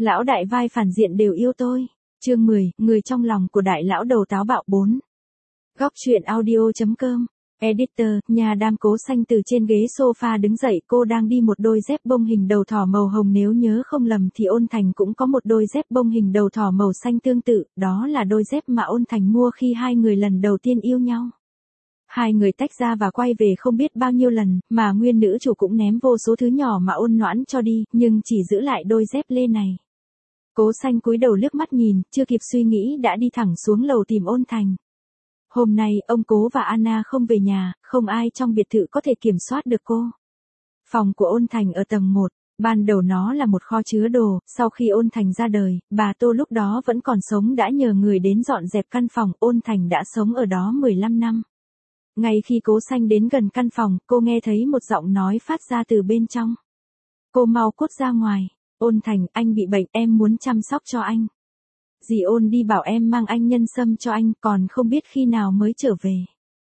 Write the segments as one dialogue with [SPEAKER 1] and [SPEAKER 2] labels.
[SPEAKER 1] Lão đại vai phản diện đều yêu tôi. Chương 10, người trong lòng của đại lão đầu táo bạo 4. Góc truyện audio.com. Editor, nhà đam Cố Xanh từ trên ghế sofa đứng dậy, cô đang đi một đôi dép bông hình đầu thỏ màu hồng, nếu nhớ không lầm thì Ôn Thành cũng có một đôi dép bông hình đầu thỏ màu xanh tương tự, đó là đôi dép mà Ôn Thành mua khi hai người lần đầu tiên yêu nhau. Hai người tách ra và quay về không biết bao nhiêu lần, mà nguyên nữ chủ cũng ném vô số thứ nhỏ mà Ôn Noãn cho đi, nhưng chỉ giữ lại đôi dép lê này. Cố Xanh cúi đầu liếc mắt nhìn, chưa kịp suy nghĩ đã đi thẳng xuống lầu tìm Ôn Thành. Hôm nay, ông Cố và Anna không về nhà, không ai trong biệt thự có thể kiểm soát được cô. Phòng của Ôn Thành ở tầng 1, ban đầu nó là một kho chứa đồ, sau khi Ôn Thành ra đời, bà Tô lúc đó vẫn còn sống đã nhờ người đến dọn dẹp căn phòng, Ôn Thành đã sống ở đó 15 năm. Ngay khi Cố Xanh đến gần căn phòng, cô nghe thấy một giọng nói phát ra từ bên trong. Cô mau cút ra ngoài. Ôn Thành, anh bị bệnh, em muốn chăm sóc cho anh. Dì Ôn đi bảo em mang anh nhân sâm cho anh, còn không biết khi nào mới trở về.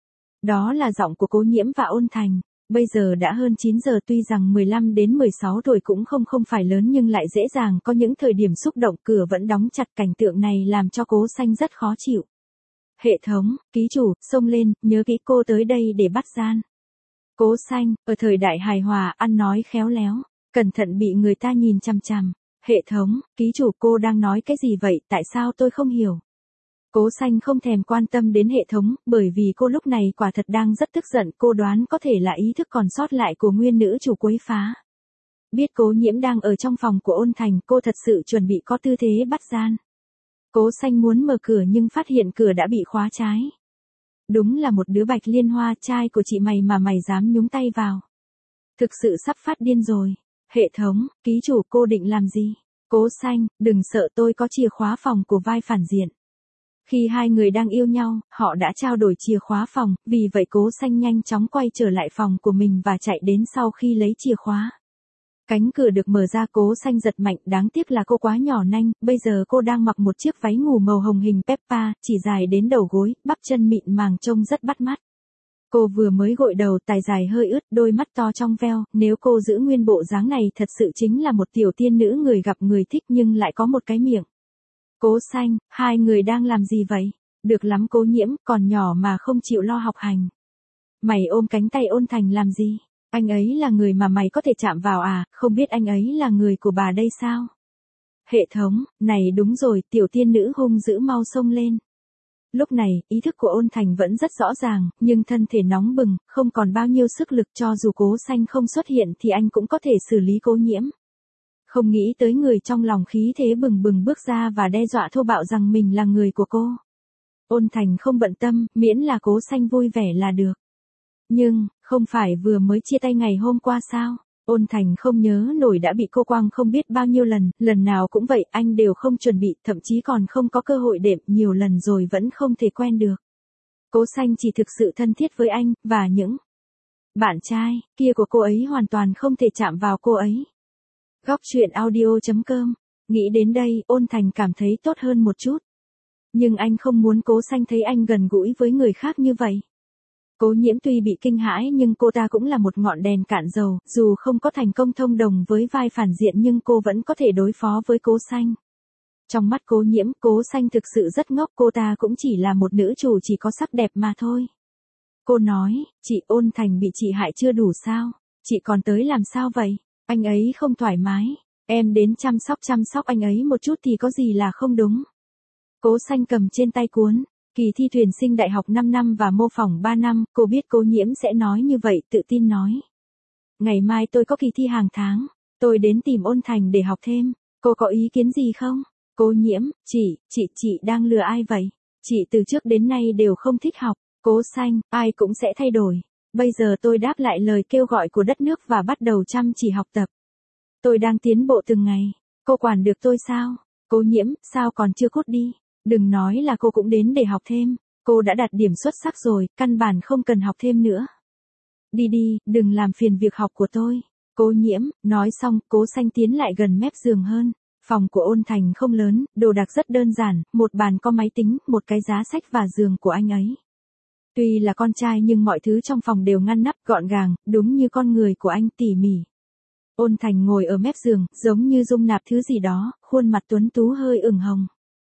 [SPEAKER 1] Đó là giọng của Cố Nhiễm và Ôn Thành. Bây giờ đã hơn 9 giờ, tuy rằng 15 đến 16 tuổi cũng không phải lớn nhưng lại dễ dàng có những thời điểm xúc động, cửa vẫn đóng chặt, cảnh tượng này làm cho Cố Xanh rất khó chịu. Hệ thống, ký chủ, xông lên, nhớ kỹ cô tới đây để bắt gian. Cố Xanh, ở thời đại hài hòa, ăn nói khéo léo, cẩn thận bị người ta nhìn chằm chằm. Hệ thống, ký chủ, cô đang nói cái gì vậy, tại sao tôi không hiểu? Cố Xanh không thèm quan tâm đến hệ thống, bởi vì cô lúc này quả thật đang rất tức giận, cô đoán có thể là ý thức còn sót lại của nguyên nữ chủ quấy phá. Biết Cố Nhiễm đang ở trong phòng của Ôn Thành, cô thật sự chuẩn bị có tư thế bắt gian. Cố Xanh muốn mở cửa nhưng phát hiện cửa đã bị khóa trái. Đúng là một đứa Bạch Liên Hoa, trai của chị mày mà mày dám nhúng tay vào. Thực sự sắp phát điên rồi. Hệ thống, ký chủ, cô định làm gì? Cố Xanh, đừng sợ, tôi có chìa khóa phòng của vai phản diện. Khi hai người đang yêu nhau, họ đã trao đổi chìa khóa phòng, vì vậy Cố Xanh nhanh chóng quay trở lại phòng của mình và chạy đến sau khi lấy chìa khóa. Cánh cửa được mở ra, Cố Xanh giật mạnh, đáng tiếc là cô quá nhỏ nanh, bây giờ cô đang mặc một chiếc váy ngủ màu hồng hình Peppa, chỉ dài đến đầu gối, bắp chân mịn màng trông rất bắt mắt. Cô vừa mới gội đầu, tài dài hơi ướt, đôi mắt to trong veo, nếu cô giữ nguyên bộ dáng này thật sự chính là một tiểu tiên nữ người gặp người thích nhưng lại có một cái miệng. Cố Xanh, hai người đang làm gì vậy? Được lắm Cố Nhiễm, còn nhỏ mà không chịu lo học hành. Mày ôm cánh tay Ôn Thành làm gì? Anh ấy là người mà mày có thể chạm vào à, không biết anh ấy là người của bà đây sao? Hệ thống, này đúng rồi, tiểu tiên nữ hung dữ, mau xông lên. Lúc này, ý thức của Ôn Thành vẫn rất rõ ràng, nhưng thân thể nóng bừng, không còn bao nhiêu sức lực, cho dù Cố Xanh không xuất hiện thì anh cũng có thể xử lý Cố Nhiễm. Không nghĩ tới người trong lòng khí thế bừng bừng bước ra và đe dọa thô bạo rằng mình là người của cô. Ôn Thành không bận tâm, miễn là Cố Xanh vui vẻ là được. Nhưng, không phải vừa mới chia tay ngày hôm qua sao? Ôn Thành không nhớ nổi đã bị cô quăng không biết bao nhiêu lần, lần nào cũng vậy, anh đều không chuẩn bị, thậm chí còn không có cơ hội đệm, nhiều lần rồi vẫn không thể quen được. Cố Xanh chỉ thực sự thân thiết với anh, và những bạn trai kia của cô ấy hoàn toàn không thể chạm vào cô ấy. Góc truyện audio.com. Nghĩ đến đây, Ôn Thành cảm thấy tốt hơn một chút. Nhưng anh không muốn Cố Xanh thấy anh gần gũi với người khác như vậy. Cố Nhiễm tuy bị kinh hãi nhưng cô ta cũng là một ngọn đèn cạn dầu, dù không có thành công thông đồng với vai phản diện nhưng cô vẫn có thể đối phó với Cố Xanh. Trong mắt Cố Nhiễm, Cố Xanh thực sự rất ngốc, cô ta cũng chỉ là một nữ chủ chỉ có sắc đẹp mà thôi. Cô nói, chị, Ôn Thành bị chị hại chưa đủ sao? Chị còn tới làm sao vậy? Anh ấy không thoải mái, em đến chăm sóc anh ấy một chút thì có gì là không đúng. Cố Xanh cầm trên tay cuốn kỳ thi tuyển sinh đại học 5 năm và mô phỏng 3 năm, cô biết Cố Nhiễm sẽ nói như vậy, tự tin nói. Ngày mai tôi có kỳ thi hàng tháng, tôi đến tìm Ôn Thành để học thêm, cô có ý kiến gì không? Cố Nhiễm, chị đang lừa ai vậy? Chị từ trước đến nay đều không thích học. Cố Xanh, ai cũng sẽ thay đổi. Bây giờ tôi đáp lại lời kêu gọi của đất nước và bắt đầu chăm chỉ học tập. Tôi đang tiến bộ từng ngày, cô quản được tôi sao? Cố Nhiễm, sao còn chưa cút đi? Đừng nói là cô cũng đến để học thêm, cô đã đạt điểm xuất sắc rồi, căn bản không cần học thêm nữa. Đi đi, đừng làm phiền việc học của tôi. Cố Nhiễm, nói xong, Cố Xanh tiến lại gần mép giường hơn. Phòng của Ôn Thành không lớn, đồ đạc rất đơn giản, một bàn có máy tính, một cái giá sách và giường của anh ấy. Tuy là con trai nhưng mọi thứ trong phòng đều ngăn nắp gọn gàng, đúng như con người của anh, tỉ mỉ. Ôn Thành ngồi ở mép giường, giống như dung nạp thứ gì đó, khuôn mặt tuấn tú hơi ửng hồng.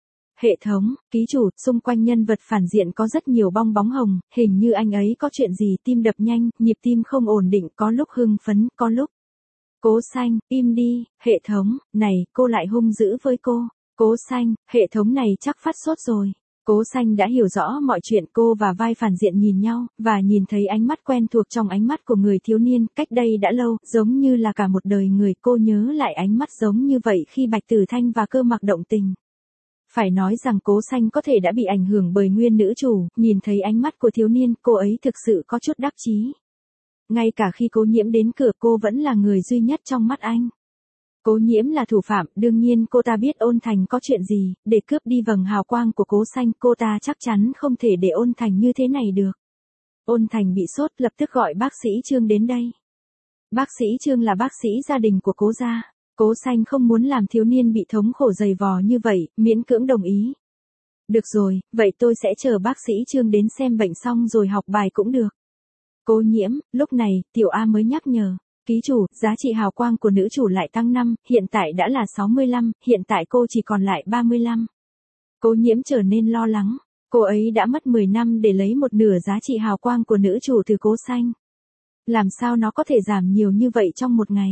[SPEAKER 1] Hệ thống, ký chủ, xung quanh nhân vật phản diện có rất nhiều bong bóng hồng, hình như anh ấy có chuyện gì, tim đập nhanh, nhịp tim không ổn định, có lúc hưng phấn, có lúc. Cố Xanh, im đi, hệ thống, này, cô lại hung dữ với cô. Cố Xanh, hệ thống này chắc phát sốt rồi. Cố Xanh đã hiểu rõ mọi chuyện, cô và vai phản diện nhìn nhau, và nhìn thấy ánh mắt quen thuộc trong ánh mắt của người thiếu niên, cách đây đã lâu, giống như là cả một đời người. Cô nhớ lại ánh mắt giống như vậy khi Bạch Tử Thanh và Cơ Mặc động tình. Phải nói rằng Cố Xanh có thể đã bị ảnh hưởng bởi nguyên nữ chủ, nhìn thấy ánh mắt của thiếu niên, cô ấy thực sự có chút đắc chí. Ngay cả khi Cố Nhiễm đến cửa, cô vẫn là người duy nhất trong mắt anh. Cố Nhiễm là thủ phạm, đương nhiên cô ta biết Ôn Thành có chuyện gì, để cướp đi vầng hào quang của Cố Xanh, cô ta chắc chắn không thể để Ôn Thành như thế này được. Ôn Thành bị sốt, lập tức gọi bác sĩ Trương đến đây. Bác sĩ Trương là bác sĩ gia đình của Cố gia. Cố Xanh không muốn làm thiếu niên bị thống khổ dày vò như vậy, miễn cưỡng đồng ý. Được rồi, vậy tôi sẽ chờ bác sĩ Trương đến xem bệnh xong rồi học bài cũng được. Cố Nhiễm, lúc này, Tiểu A mới nhắc nhở. Ký chủ, giá trị hào quang của nữ chủ lại tăng 5, hiện tại đã là 65, hiện tại cô chỉ còn lại 35. Cố Nhiễm trở nên lo lắng. Cô ấy đã mất 10 năm để lấy một nửa giá trị hào quang của nữ chủ từ Cố Xanh. Làm sao nó có thể giảm nhiều như vậy trong một ngày?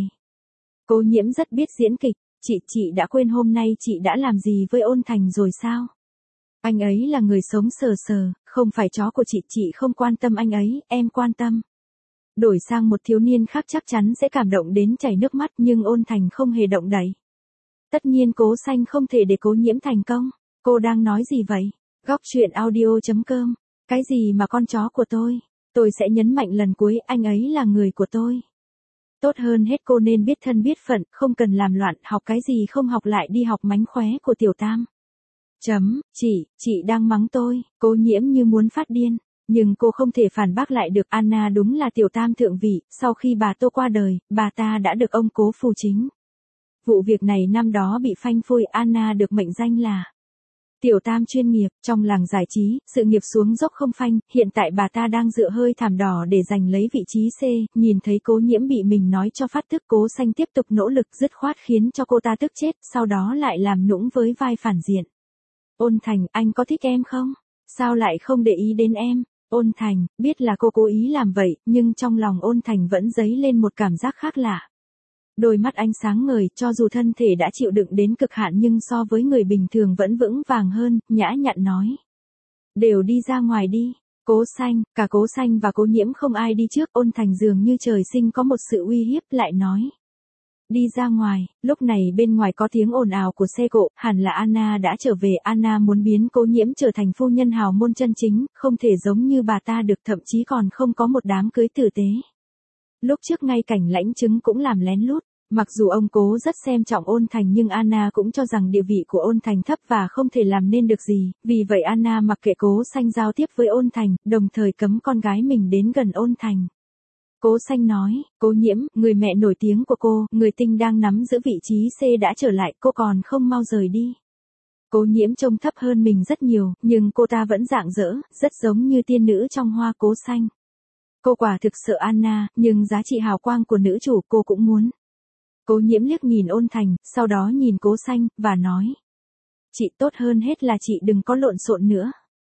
[SPEAKER 1] Cố Nhiễm rất biết diễn kịch, chị đã quên hôm nay chị đã làm gì với Ôn Thành rồi sao? Anh ấy là người sống sờ sờ, không phải chó của chị không quan tâm anh ấy, em quan tâm. Đổi sang một thiếu niên khác chắc chắn sẽ cảm động đến chảy nước mắt, nhưng Ôn Thành không hề động đậy. Tất nhiên Cố Xanh không thể để Cố Nhiễm thành công. Cô đang nói gì vậy? Góc truyện audio.com. Cái gì mà con chó của tôi? Tôi sẽ nhấn mạnh lần cuối, anh ấy là người của tôi. Tốt hơn hết cô nên biết thân biết phận, không cần làm loạn, học cái gì không học lại đi học mánh khóe của Tiểu Tam. Chị đang mắng tôi. Cố Nhiễm như muốn phát điên. Nhưng cô không thể phản bác lại được. Anna đúng là Tiểu Tam thượng vị, sau khi bà Tô qua đời, bà ta đã được ông Cố phù chính. Vụ việc này năm đó bị phanh phui, Anna được mệnh danh là Tiểu Tam chuyên nghiệp. Trong làng giải trí, sự nghiệp xuống dốc không phanh, hiện tại bà ta đang dựa hơi thảm đỏ để giành lấy vị trí C, nhìn thấy Cố Nhiễm bị mình nói cho phát tức, Cố Xanh tiếp tục nỗ lực dứt khoát khiến cho cô ta tức chết, sau đó lại làm nũng với vai phản diện. Ôn Thành, anh có thích em không? Sao lại không để ý đến em? Ôn Thành, biết là cô cố ý làm vậy, nhưng trong lòng Ôn Thành vẫn dấy lên một cảm giác khác lạ. Đôi mắt anh sáng ngời, cho dù thân thể đã chịu đựng đến cực hạn nhưng so với người bình thường vẫn vững vàng hơn, nhã nhặn nói. Đều đi ra ngoài đi. Cố Xanh, cả Cố Xanh và Cố Nhiễm không ai đi trước, Ôn Thành dường như trời sinh có một sự uy hiếp, lại nói. Đi ra ngoài, lúc này bên ngoài có tiếng ồn ào của xe cộ, hẳn là Anna đã trở về. Anna muốn biến Cố Nhiễm trở thành phu nhân hào môn chân chính, không thể giống như bà ta được, thậm chí còn không có một đám cưới tử tế. Lúc trước ngay cảnh lãnh chứng cũng làm lén lút. Mặc dù ông Cố rất xem trọng Ôn Thành nhưng Anna cũng cho rằng địa vị của Ôn Thành thấp và không thể làm nên được gì, vì vậy Anna mặc kệ Cố Xanh giao tiếp với Ôn Thành, đồng thời cấm con gái mình đến gần Ôn Thành. Cố Xanh nói, Cố Nhiễm, người mẹ nổi tiếng của cô, người tinh đang nắm giữ vị trí C đã trở lại, cô còn không mau rời đi. Cố Nhiễm trông thấp hơn mình rất nhiều, nhưng cô ta vẫn rạng rỡ, rất giống như tiên nữ trong hoa. Cố Xanh. Cô quả thực sợ Anna, nhưng giá trị hào quang của nữ chủ cô cũng muốn. Cố Nhiễm liếc nhìn Ôn Thành, sau đó nhìn Cố Xanh, và nói. Chị tốt hơn hết là chị đừng có lộn xộn nữa.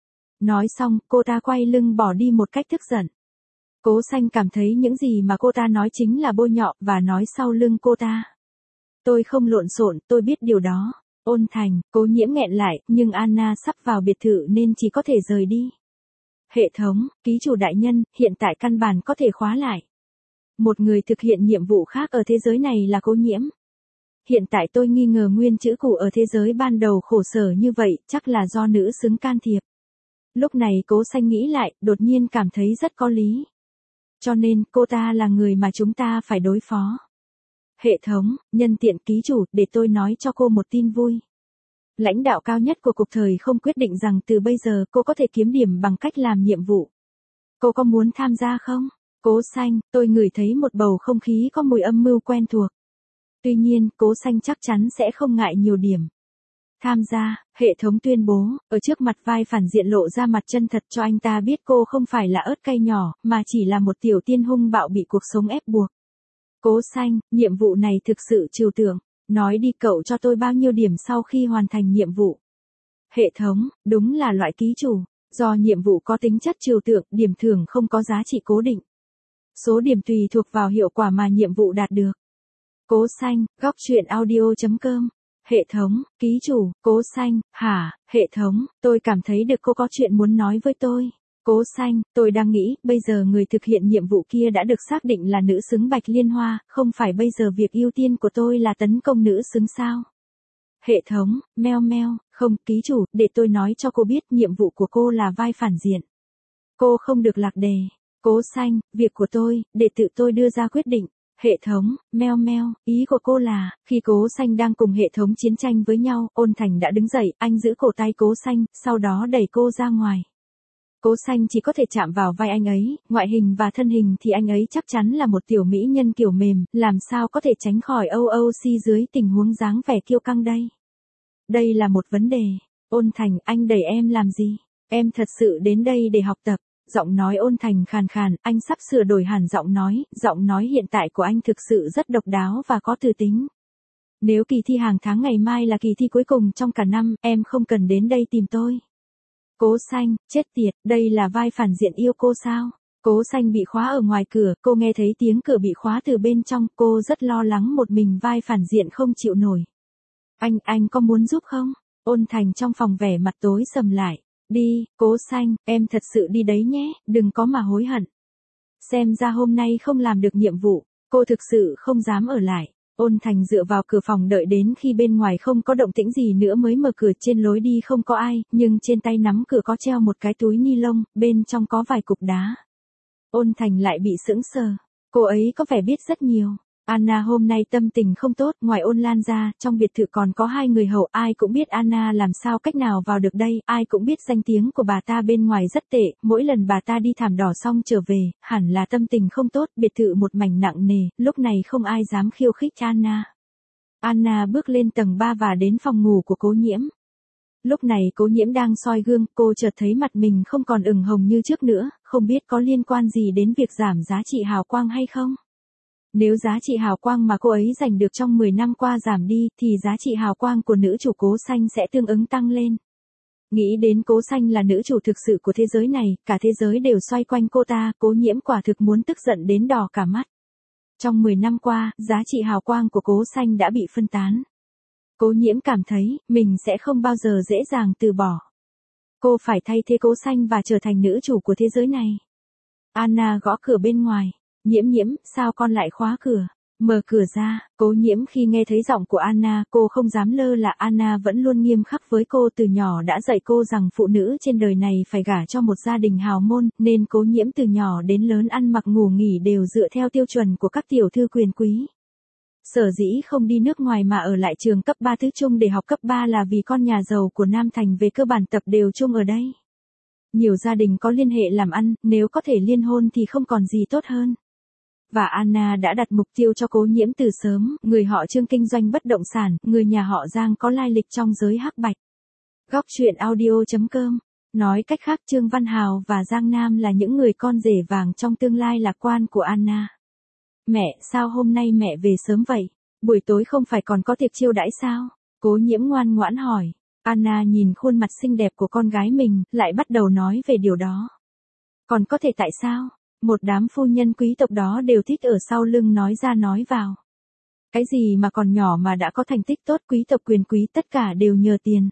[SPEAKER 1] Nói xong, cô ta quay lưng bỏ đi một cách tức giận. Cố Xanh cảm thấy những gì mà cô ta nói chính là bôi nhọ, và nói sau lưng cô ta. Tôi không lộn xộn, tôi biết điều đó. Ôn Thành, Cố Nhiễm nghẹn lại, nhưng Anna sắp vào biệt thự nên chỉ có thể rời đi. Hệ thống, ký chủ đại nhân, hiện tại căn bản có thể khóa lại. Một người thực hiện nhiệm vụ khác ở thế giới này là Cố Nhiễm. Hiện tại tôi nghi ngờ nguyên chữ cụ ở thế giới ban đầu khổ sở như vậy, chắc là do nữ xứng can thiệp. Lúc này Cố Xanh nghĩ lại, đột nhiên cảm thấy rất có lý. Cho nên, cô ta là người mà chúng ta phải đối phó. Hệ thống, nhân tiện ký chủ, để tôi nói cho cô một tin vui. Lãnh đạo cao nhất của cục thời không quyết định rằng từ bây giờ cô có thể kiếm điểm bằng cách làm nhiệm vụ. Cô có muốn tham gia không? Cố Xanh, tôi ngửi thấy một bầu không khí có mùi âm mưu quen thuộc. Tuy nhiên, Cố Xanh chắc chắn sẽ không ngại nhiều điểm. Tham gia, hệ thống tuyên bố, ở trước mặt vai phản diện lộ ra mặt chân thật cho anh ta biết cô không phải là ớt cay nhỏ, mà chỉ là một tiểu tiên hung bạo bị cuộc sống ép buộc. Cố Xanh, nhiệm vụ này thực sự trừu tượng. Nói đi cậu cho tôi bao nhiêu điểm sau khi hoàn thành nhiệm vụ. Hệ thống, đúng là loại ký chủ. Do nhiệm vụ có tính chất trừu tượng, điểm thưởng không có giá trị cố định. Số điểm tùy thuộc vào hiệu quả mà nhiệm vụ đạt được. Cố Xanh, góc truyện audio.com. Hệ thống, ký chủ, Cố Xanh, hả, hệ thống, tôi cảm thấy được cô có chuyện muốn nói với tôi. Cố Xanh, tôi đang nghĩ, bây giờ người thực hiện nhiệm vụ kia đã được xác định là nữ xứng Bạch Liên Hoa, không phải bây giờ việc ưu tiên của tôi là tấn công nữ xứng sao? Hệ thống, meo meo, không, ký chủ, để tôi nói cho cô biết nhiệm vụ của cô là vai phản diện. Cô không được lạc đề. Cố Xanh, việc của tôi, để tự tôi đưa ra quyết định. Hệ thống, meo meo, ý của cô là, khi Cố Xanh đang cùng hệ thống chiến tranh với nhau, Ôn Thành đã đứng dậy, anh giữ cổ tay Cố Xanh, sau đó đẩy cô ra ngoài. Cố Xanh chỉ có thể chạm vào vai anh ấy, ngoại hình và thân hình thì anh ấy chắc chắn là một tiểu mỹ nhân kiểu mềm, làm sao có thể tránh khỏi OOC dưới tình huống dáng vẻ kiêu căng đây. Đây là một vấn đề. Ôn Thành, anh đẩy em làm gì? Em thật sự đến đây để học tập. Giọng nói Ôn Thành khàn khàn, anh sắp sửa đổi hẳn giọng nói hiện tại của anh thực sự rất độc đáo và có tư tính. Nếu kỳ thi hàng tháng ngày mai là kỳ thi cuối cùng trong cả năm, em không cần đến đây tìm tôi. Cố Xanh, chết tiệt, đây là vai phản diện yêu cô sao? Cố Xanh bị khóa ở ngoài cửa, cô nghe thấy tiếng cửa bị khóa từ bên trong, cô rất lo lắng một mình vai phản diện không chịu nổi. Anh có muốn giúp không? Ôn Thành trong phòng vẻ mặt tối sầm lại. Đi, Cố Xanh, em thật sự đi đấy nhé, đừng có mà hối hận. Xem ra hôm nay không làm được nhiệm vụ, cô thực sự không dám ở lại. Ôn Thành dựa vào cửa phòng đợi đến khi bên ngoài không có động tĩnh gì nữa mới mở cửa. Trên lối đi không có ai, nhưng trên tay nắm cửa có treo một cái túi ni lông, bên trong có vài cục đá. Ôn Thành lại bị sững sờ, cô ấy có vẻ biết rất nhiều. Anna hôm nay tâm tình không tốt, ngoài Ôn Lan ra, trong biệt thự còn có 2 người hầu, ai cũng biết Anna làm sao cách nào vào được đây, ai cũng biết danh tiếng của bà ta bên ngoài rất tệ, mỗi lần bà ta đi thảm đỏ xong trở về, hẳn là tâm tình không tốt, biệt thự một mảnh nặng nề, lúc này không ai dám khiêu khích Anna. Anna bước lên tầng 3 và đến phòng ngủ của Cố Nhiễm. Lúc này Cố Nhiễm đang soi gương, cô chợt thấy mặt mình không còn ửng hồng như trước nữa, không biết có liên quan gì đến việc giảm giá trị hào quang hay không? Nếu giá trị hào quang mà cô ấy giành được trong 10 năm qua giảm đi, thì giá trị hào quang của nữ chủ Cố Xanh sẽ tương ứng tăng lên. Nghĩ đến Cố Xanh là nữ chủ thực sự của thế giới này, cả thế giới đều xoay quanh cô ta, Cố Nhiễm quả thực muốn tức giận đến đỏ cả mắt. Trong 10 năm qua, giá trị hào quang của Cố Xanh đã bị phân tán. Cố Nhiễm cảm thấy, mình sẽ không bao giờ dễ dàng từ bỏ. Cô phải thay thế Cố Xanh và trở thành nữ chủ của thế giới này. Anna gõ cửa bên ngoài. Nhiễm, sao con lại khóa cửa? Mở cửa ra, Cố Nhiễm khi nghe thấy giọng của Anna, cô không dám lơ là. Anna vẫn luôn nghiêm khắc với cô, từ nhỏ đã dạy cô rằng phụ nữ trên đời này phải gả cho một gia đình hào môn, nên Cố Nhiễm từ nhỏ đến lớn ăn mặc ngủ nghỉ đều dựa theo tiêu chuẩn của các tiểu thư quyền quý. Sở dĩ không đi nước ngoài mà ở lại trường cấp 3 tứ trung để học cấp 3 là vì con nhà giàu của Nam Thành về cơ bản tập đều chung ở đây. Nhiều gia đình có liên hệ làm ăn, nếu có thể liên hôn thì không còn gì tốt hơn. Và Anna đã đặt mục tiêu cho Cố Nhiễm từ sớm, người họ Trương kinh doanh bất động sản, người nhà họ Giang có lai lịch trong giới hắc bạch. Góc truyện audio.com. Nói cách khác Trương Văn Hào và Giang Nam là những người con rể vàng trong tương lai lạc quan của Anna. Mẹ, sao hôm nay mẹ về sớm vậy? Buổi tối không phải còn có tiệc chiêu đãi sao? Cố Nhiễm ngoan ngoãn hỏi. Anna nhìn khuôn mặt xinh đẹp của con gái mình, lại bắt đầu nói về điều đó. Còn có thể tại sao? Một đám phu nhân quý tộc đó đều thích ở sau lưng nói ra nói vào. Cái gì mà còn nhỏ mà đã có thành tích tốt, quý tộc quyền quý tất cả đều nhờ tiền.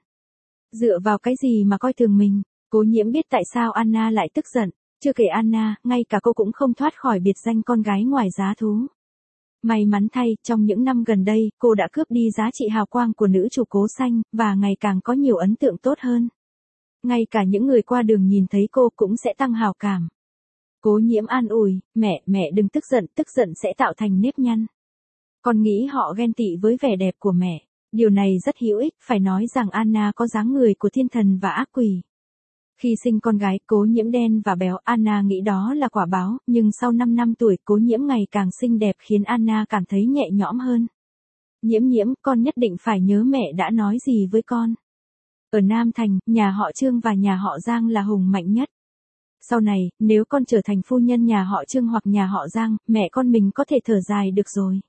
[SPEAKER 1] Dựa vào cái gì mà coi thường mình? Cố Nhiễm biết tại sao Anna lại tức giận. Chưa kể Anna, ngay cả cô cũng không thoát khỏi biệt danh con gái ngoài giá thú. May mắn thay, trong những năm gần đây, cô đã cướp đi giá trị hào quang của nữ chủ Cố Xanh, và ngày càng có nhiều ấn tượng tốt hơn. Ngay cả những người qua đường nhìn thấy cô cũng sẽ tăng hào cảm. Cố Nhiễm an ủi, mẹ đừng tức giận sẽ tạo thành nếp nhăn. Con nghĩ họ ghen tị với vẻ đẹp của mẹ. Điều này rất hữu ích, phải nói rằng Anna có dáng người của thiên thần và ác quỷ. Khi sinh con gái, Cố Nhiễm đen và béo, Anna nghĩ đó là quả báo, nhưng sau 5 năm tuổi, Cố Nhiễm ngày càng xinh đẹp khiến Anna cảm thấy nhẹ nhõm hơn. Nhiễm, con nhất định phải nhớ mẹ đã nói gì với con. Ở Nam Thành, nhà họ Trương và nhà họ Giang là hùng mạnh nhất. Sau này, nếu con trở thành phu nhân nhà họ Trương hoặc nhà họ Giang, mẹ con mình có thể thở dài được rồi.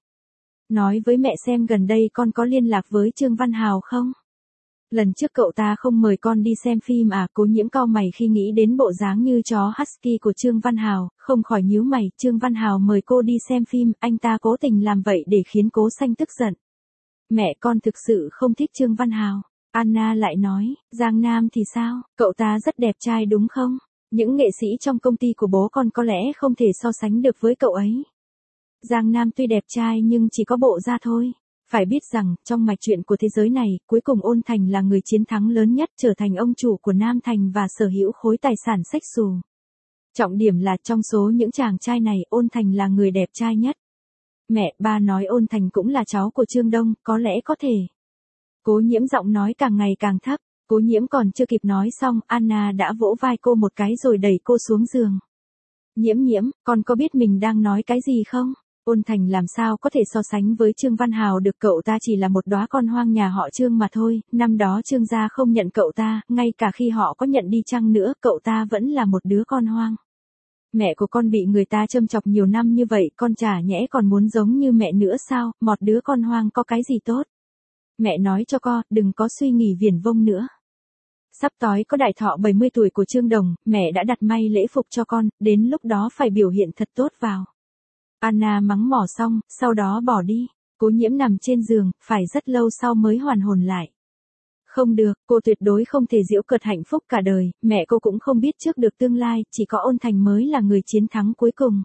[SPEAKER 1] Nói với mẹ xem gần đây con có liên lạc với Trương Văn Hào không? Lần trước cậu ta không mời con đi xem phim à? Cố Nhiễm cau mày khi nghĩ đến bộ dáng như chó husky của Trương Văn Hào, không khỏi nhíu mày. Trương Văn Hào mời cô đi xem phim, anh ta cố tình làm vậy để khiến Cố Xanh tức giận. Mẹ con thực sự không thích Trương Văn Hào. Anna lại nói, Giang Nam thì sao? Cậu ta rất đẹp trai đúng không? Những nghệ sĩ trong công ty của bố con có lẽ không thể so sánh được với cậu ấy. Giang Nam tuy đẹp trai nhưng chỉ có bộ da thôi. Phải biết rằng, trong mạch truyện của thế giới này, cuối cùng Ôn Thành là người chiến thắng lớn nhất, trở thành ông chủ của Nam Thành và sở hữu khối tài sản xếch xù. Trọng điểm là trong số những chàng trai này, Ôn Thành là người đẹp trai nhất. Mẹ, ba nói Ôn Thành cũng là cháu của Trương Đông, có lẽ có thể. Cố Nhiễm giọng nói càng ngày càng thấp. Cố Nhiễm còn chưa kịp nói xong, Anna đã vỗ vai cô một cái rồi đẩy cô xuống giường. Nhiễm, con có biết mình đang nói cái gì không? Ôn Thành làm sao có thể so sánh với Trương Văn Hào được, cậu ta chỉ là một đóa con hoang nhà họ Trương mà thôi, năm đó Trương gia không nhận cậu ta, ngay cả khi họ có nhận đi chăng nữa, cậu ta vẫn là một đứa con hoang. Mẹ của con bị người ta châm chọc nhiều năm như vậy, con chả nhẽ còn muốn giống như mẹ nữa sao, một đứa con hoang có cái gì tốt. Mẹ nói cho con, đừng có suy nghĩ viển vông nữa. Sắp tới có đại thọ 70 tuổi của Trương Đồng, mẹ đã đặt may lễ phục cho con, đến lúc đó phải biểu hiện thật tốt vào. Anna mắng mỏ xong, sau đó bỏ đi. Cố Nhiễm nằm trên giường, phải rất lâu sau mới hoàn hồn lại. Không được, cô tuyệt đối không thể giễu cợt hạnh phúc cả đời, mẹ cô cũng không biết trước được tương lai, chỉ có Ôn Thành mới là người chiến thắng cuối cùng.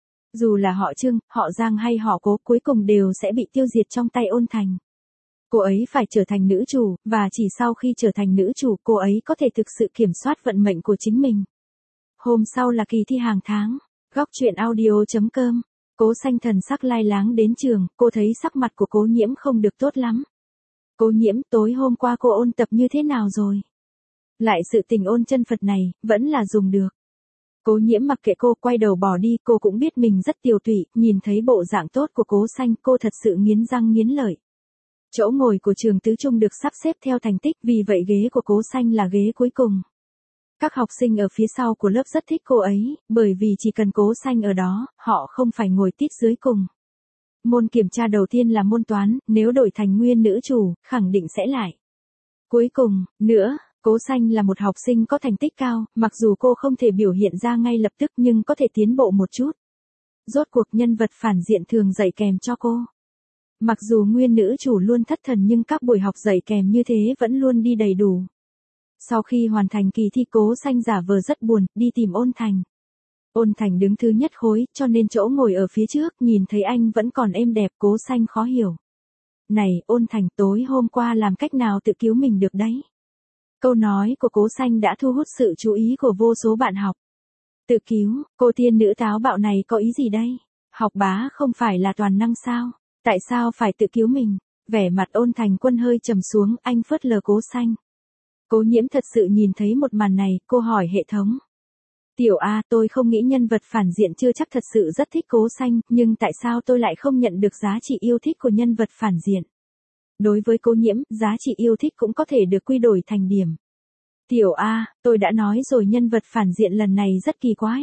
[SPEAKER 1] Dù là họ Trương, họ Giang hay họ Cố, cuối cùng đều sẽ bị tiêu diệt trong tay Ôn Thành. Cô ấy phải trở thành nữ chủ, và chỉ sau khi trở thành nữ chủ, cô ấy có thể thực sự kiểm soát vận mệnh của chính mình. Hôm sau là kỳ thi hàng tháng. Góc truyện audio.com. Cố Xanh thần sắc lai láng đến trường, cô thấy sắc mặt của Cố Nhiễm không được tốt lắm. Cố Nhiễm, tối hôm qua cô ôn tập như thế nào rồi? Lại sự tình ôn chân Phật này, vẫn là dùng được. Cố Nhiễm mặc kệ cô, quay đầu bỏ đi, cô cũng biết mình rất tiều tụy, nhìn thấy bộ dạng tốt của Cố Xanh, cô thật sự nghiến răng nghiến lợi. Chỗ ngồi của trường tứ trung được sắp xếp theo thành tích, vì vậy ghế của Cố Xanh là ghế cuối cùng. Các học sinh ở phía sau của lớp rất thích cô ấy, bởi vì chỉ cần Cố Xanh ở đó, họ không phải ngồi tít dưới cùng. Môn kiểm tra đầu tiên là môn toán, nếu đổi thành nguyên nữ chủ, khẳng định sẽ lại. Cuối cùng, nữa, Cố Xanh là một học sinh có thành tích cao, mặc dù cô không thể biểu hiện ra ngay lập tức nhưng có thể tiến bộ một chút. Rốt cuộc nhân vật phản diện thường dạy kèm cho cô. Mặc dù nguyên nữ chủ luôn thất thần nhưng các buổi học dạy kèm như thế vẫn luôn đi đầy đủ. Sau khi hoàn thành kỳ thi, Cố Xanh giả vờ rất buồn, đi tìm Ôn Thành. Ôn Thành đứng thứ nhất khối, cho nên chỗ ngồi ở phía trước, nhìn thấy anh vẫn còn êm đẹp, Cố Xanh khó hiểu. Này, Ôn Thành, tối hôm qua làm cách nào tự cứu mình được đấy? Câu nói của Cố Xanh đã thu hút sự chú ý của vô số bạn học. Tự cứu, cô tiên nữ táo bạo này có ý gì đây? Học bá không phải là toàn năng sao? Tại sao phải tự cứu mình? Vẻ mặt Ôn Thành Quân hơi trầm xuống, anh phớt lờ Cố Xanh. Cố Nhiễm thật sự nhìn thấy một màn này, cô hỏi hệ thống. Tiểu A, tôi không nghĩ nhân vật phản diện chưa chắc thật sự rất thích Cố Xanh, nhưng tại sao tôi lại không nhận được giá trị yêu thích của nhân vật phản diện? Đối với Cố Nhiễm, giá trị yêu thích cũng có thể được quy đổi thành điểm. Tiểu A, tôi đã nói rồi, nhân vật phản diện lần này rất kỳ quái.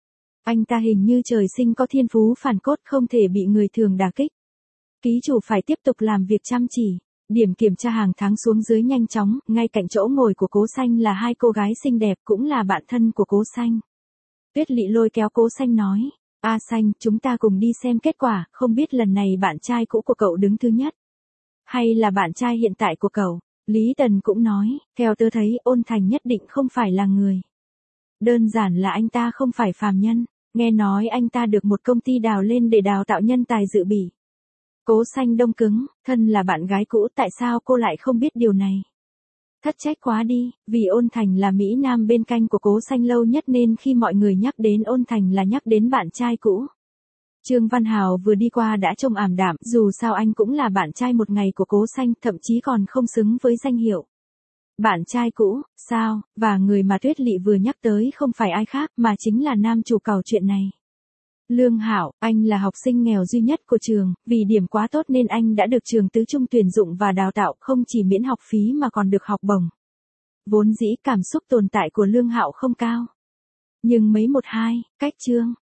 [SPEAKER 1] Anh ta hình như trời sinh có thiên phú phản cốt, không thể bị người thường đả kích. Ký chủ phải tiếp tục làm việc chăm chỉ. Điểm kiểm tra hàng tháng xuống dưới nhanh chóng, ngay cạnh chỗ ngồi của Cố Xanh là hai cô gái xinh đẹp cũng là bạn thân của Cố Xanh. Tuyết Lị lôi kéo Cố Xanh nói, A Xanh, chúng ta cùng đi xem kết quả, không biết lần này bạn trai cũ của cậu đứng thứ nhất. Hay là bạn trai hiện tại của cậu? Lý Tần cũng nói, theo tớ thấy Ôn Thành nhất định không phải là người. Đơn giản là anh ta không phải phàm nhân, nghe nói anh ta được một công ty đào lên để đào tạo nhân tài dự bị. Cố Xanh đông cứng, thân là bạn gái cũ, tại sao cô lại không biết điều này? Thất trách quá đi, vì Ôn Thành là Mỹ Nam bên cạnh của Cố Xanh lâu nhất nên khi mọi người nhắc đến Ôn Thành là nhắc đến bạn trai cũ. Trương Văn Hào vừa đi qua đã trông ảm đạm, dù sao anh cũng là bạn trai một ngày của Cố Xanh, thậm chí còn không xứng với danh hiệu. Bạn trai cũ, sao, và người mà Tuyết Lị vừa nhắc tới không phải ai khác mà chính là nam chủ cầu chuyện này. Lương Hạo, anh là học sinh nghèo duy nhất của trường, vì điểm quá tốt nên anh đã được trường tứ trung tuyển dụng và đào tạo, không chỉ miễn học phí mà còn được học bổng. Vốn dĩ cảm xúc tồn tại của Lương Hạo không cao. Nhưng mấy một hai, cách chương.